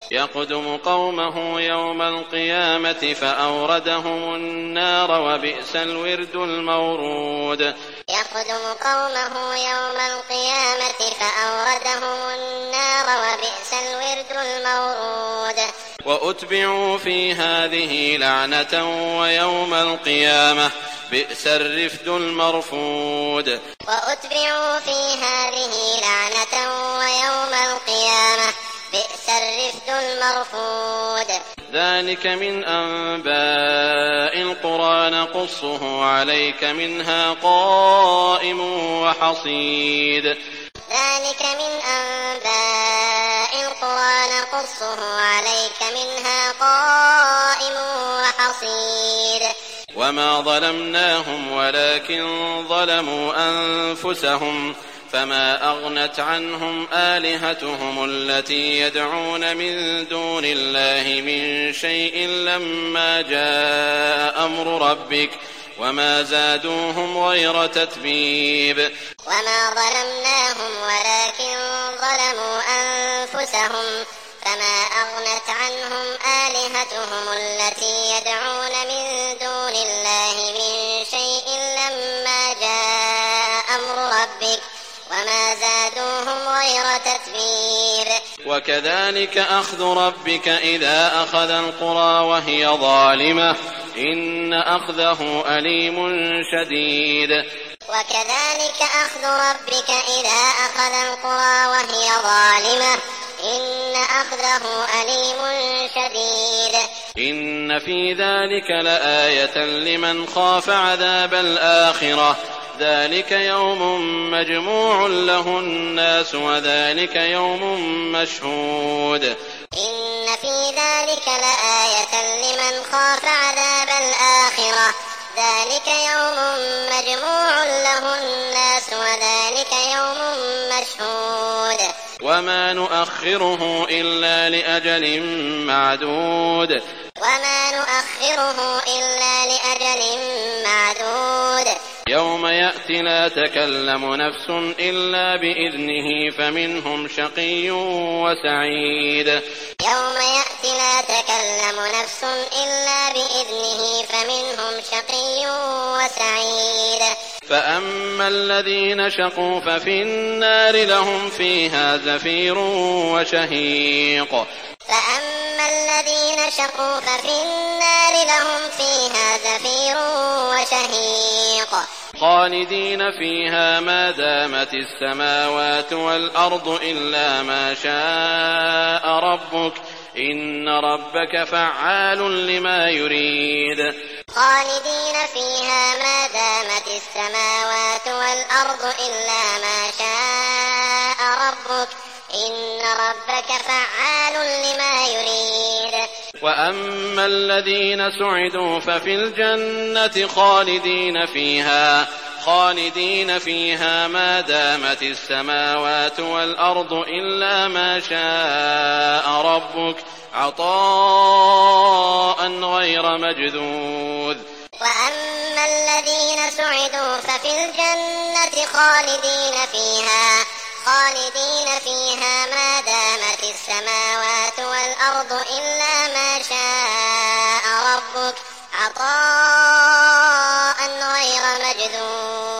يقدم قومه يوم القيامة فأوردهم النار وبئس الورد المورود. يقدم قومه يوم القيامة فأوردهم النار وبئس الورد المورود. وأتبعوا في هذه لعنة ويوم القيامة بئس الرفد المرفود. وأتبعوا في هذه لعنة ويوم القيامة بئس الرفد المرفود. ذلك من أنباء القرى نقصه عليك منها قائم وحصيد. ذلك من أنباء القرى نقصه عليك منها قائم وحصيد. وما ظلمناهم ولكن ظلموا أنفسهم فما أغنت عنهم آلهتهم التي يدعون من دون الله من شيء لما جاء أمر ربك وما زادوهم غير تتبيب. وما ظلمناهم ولكن ظلموا أنفسهم فما أغنت عنهم آلهتهم التي يدعون من دون الله من شيء لما جاء أمر ربك وما زادوهم غير تتبيب. وكذلك أخذ ربك إذا أخذ القرى وهي ظالمة إن أخذه أليم شديد. وكذلك أخذ ربك إذا أخذ القرى وهي ظالمة إن أخذه أليم شديد. إن في ذلك لآية لمن خاف عذاب الآخرة ذلك يوم مجموع له الناس وذلك يوم مشهود. إن في ذلك لآية لمن خاف عذاب الآخرة ذلك يوم مجموع له الناس وذلك يوم مشهود. وما نؤخره إلا لأجل معدود. وما نؤخره إلا لأجل معدود. يوم يأتي لا تكلم نفس إلا بإذنه فمنهم شقي وسعيد. يوم يأتي لا تكلم نفس إلا بإذنه فمنهم شقي وسعيد. فأما الذين شقوا ففي النار لهم فيها زفير وشهيق. فأما الذين شقوا ففي النار لهم فيها زفير وشهيق. خالدين فيها ما دامت السماوات والأرض إلا ما شاء ربك إن ربك فعال لما يريد. خالدين فيها ما دامت السماوات والأرض إلا ما شاء ربك إن ربك فعال لما يريد. وأما الذين سعدوا ففي الجنة خالدين فيها ما دامت السماوات والأرض إلا ما شاء ربك عطاء غير مجذوذ. وأما الذين سعدوا ففي الجنة خالدين فيها ما دامت السماوات والأرض إلا ما شاء ربك عطاء غير مجذوذ.